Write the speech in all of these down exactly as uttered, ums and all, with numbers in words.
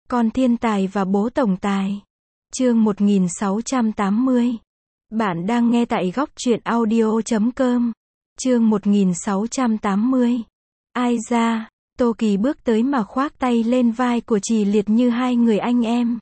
Con thiên tài và bố tổng tài. Chương một nghìn sáu trăm tám mươi. Bạn đang nghe tại góc truyện audio chấm com. Chương một nghìn sáu trăm tám mươi. Ai ra, Tô Kỳ bước tới mà khoác tay lên vai của Trì Liệt như hai người anh em.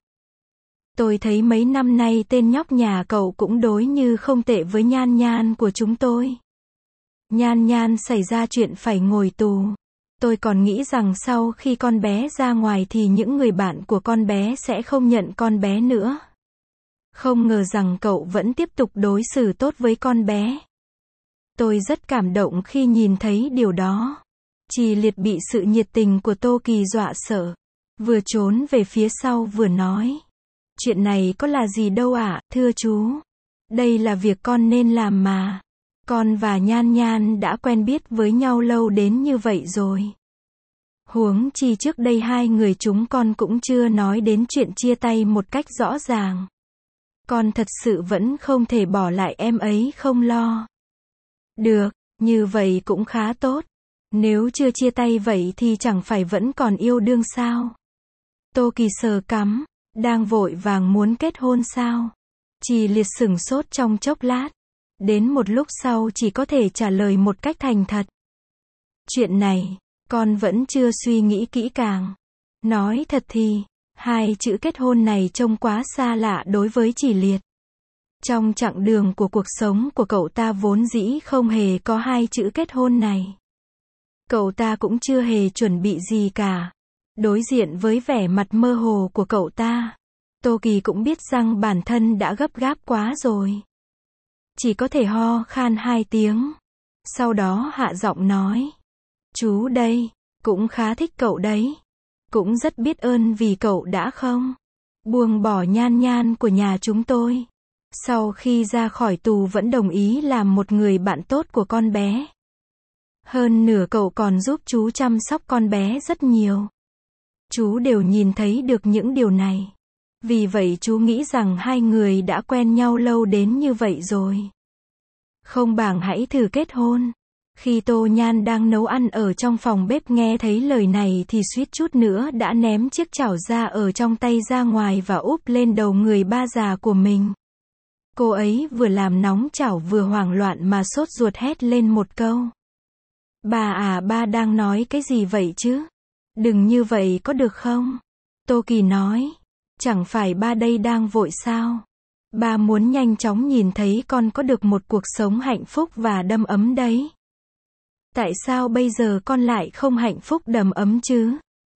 Tôi thấy mấy năm nay tên nhóc nhà cậu cũng đối như không tệ với Nhan Nhan của chúng tôi. Nhan Nhan xảy ra chuyện phải ngồi tù. Tôi còn nghĩ rằng sau khi con bé ra ngoài thì những người bạn của con bé sẽ không nhận con bé nữa. Không ngờ rằng cậu vẫn tiếp tục đối xử tốt với con bé. Tôi rất cảm động khi nhìn thấy điều đó. Trì Liệt bị sự nhiệt tình của Tô Kỳ dọa sợ. Vừa trốn về phía sau vừa nói. Chuyện này có là gì đâu ạ, thưa chú. Đây là việc con nên làm mà. Con và Nhan Nhan đã quen biết với nhau lâu đến như vậy rồi. Huống chi trước đây hai người chúng con cũng chưa nói đến chuyện chia tay một cách rõ ràng. Con thật sự vẫn không thể bỏ lại em ấy không lo. Được, như vậy cũng khá tốt. Nếu chưa chia tay vậy thì chẳng phải vẫn còn yêu đương sao? Tô Kỳ sờ cằm, đang vội vàng muốn kết hôn sao? Trì Liệt sửng sốt trong chốc lát. Đến một lúc sau chỉ có thể trả lời một cách thành thật. Chuyện này, con vẫn chưa suy nghĩ kỹ càng. Nói thật thì, hai chữ kết hôn này trông quá xa lạ đối với Trì Liệt. Trong chặng đường của cuộc sống của cậu ta vốn dĩ không hề có hai chữ kết hôn này. Cậu ta cũng chưa hề chuẩn bị gì cả. Đối diện với vẻ mặt mơ hồ của cậu ta, Tô Kỳ cũng biết rằng bản thân đã gấp gáp quá rồi. Chỉ có thể ho khan hai tiếng. Sau đó hạ giọng nói. Chú đây, cũng khá thích cậu đấy. Cũng rất biết ơn vì cậu đã không buông bỏ Nhan Nhan của nhà chúng tôi. Sau khi ra khỏi tù vẫn đồng ý làm một người bạn tốt của con bé. Hơn nửa cậu còn giúp chú chăm sóc con bé rất nhiều. Chú đều nhìn thấy được những điều này. Vì vậy chú nghĩ rằng hai người đã quen nhau lâu đến như vậy rồi. Không bằng hãy thử kết hôn. Khi Tô Nhan đang nấu ăn ở trong phòng bếp nghe thấy lời này thì suýt chút nữa đã ném chiếc chảo ra ở trong tay ra ngoài và úp lên đầu người ba già của mình. Cô ấy vừa làm nóng chảo vừa hoảng loạn mà sốt ruột hét lên một câu. Bà à, ba đang nói cái gì vậy chứ? Đừng như vậy có được không? Tô Kỳ nói. Chẳng phải ba đây đang vội sao? Ba muốn nhanh chóng nhìn thấy con có được một cuộc sống hạnh phúc và đầm ấm đấy. Tại sao bây giờ con lại không hạnh phúc đầm ấm chứ?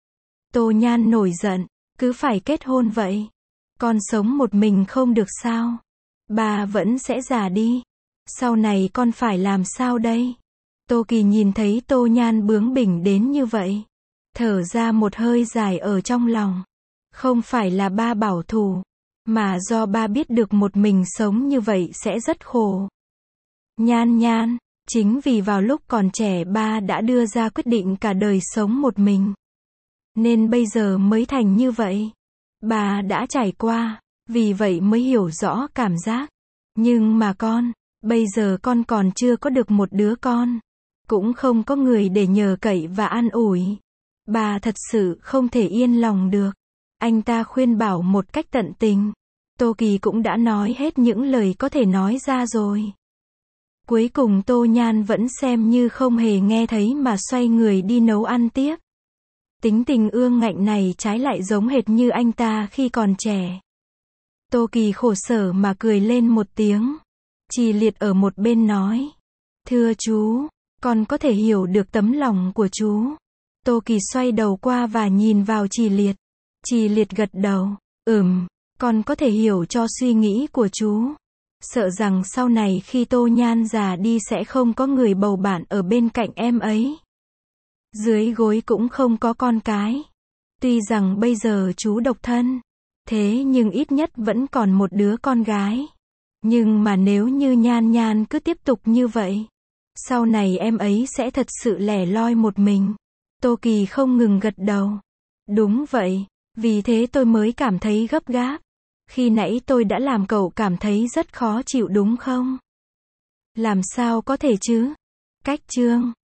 Tô Nhan nổi giận. Cứ phải kết hôn vậy. Con sống một mình không được sao? Ba vẫn sẽ già đi. Sau này con phải làm sao đây? Tô Kỳ nhìn thấy Tô Nhan bướng bỉnh đến như vậy. Thở ra một hơi dài ở trong lòng. Không phải là ba bảo thủ, mà do ba biết được một mình sống như vậy sẽ rất khổ. Nhan Nhan, chính vì vào lúc còn trẻ ba đã đưa ra quyết định cả đời sống một mình. Nên bây giờ mới thành như vậy. Ba đã trải qua, vì vậy mới hiểu rõ cảm giác. Nhưng mà con, bây giờ con còn chưa có được một đứa con. Cũng không có người để nhờ cậy và an ủi. Bà thật sự không thể yên lòng được. Anh ta khuyên bảo một cách tận tình. Tô Kỳ cũng đã nói hết những lời có thể nói ra rồi. Cuối cùng Tô Nhan vẫn xem như không hề nghe thấy mà xoay người đi nấu ăn tiếp. Tính tình ương ngạnh này trái lại giống hệt như anh ta khi còn trẻ. Tô Kỳ khổ sở mà cười lên một tiếng. Trì Liệt ở một bên nói. Thưa chú, con có thể hiểu được tấm lòng của chú. Tô Kỳ xoay đầu qua và nhìn vào Trì Liệt. Trì Liệt gật đầu. Ừm, con có thể hiểu cho suy nghĩ của chú. Sợ rằng sau này khi Tô Nhan già đi sẽ không có người bầu bạn ở bên cạnh em ấy. Dưới gối cũng không có con cái. Tuy rằng bây giờ chú độc thân, thế nhưng ít nhất vẫn còn một đứa con gái. Nhưng mà nếu như Nhan Nhan cứ tiếp tục như vậy, sau này em ấy sẽ thật sự lẻ loi một mình. Tô Kỳ không ngừng gật đầu. Đúng vậy, vì thế tôi mới cảm thấy gấp gáp. Khi nãy tôi đã làm cậu cảm thấy rất khó chịu đúng không? Làm sao có thể chứ? Cách chương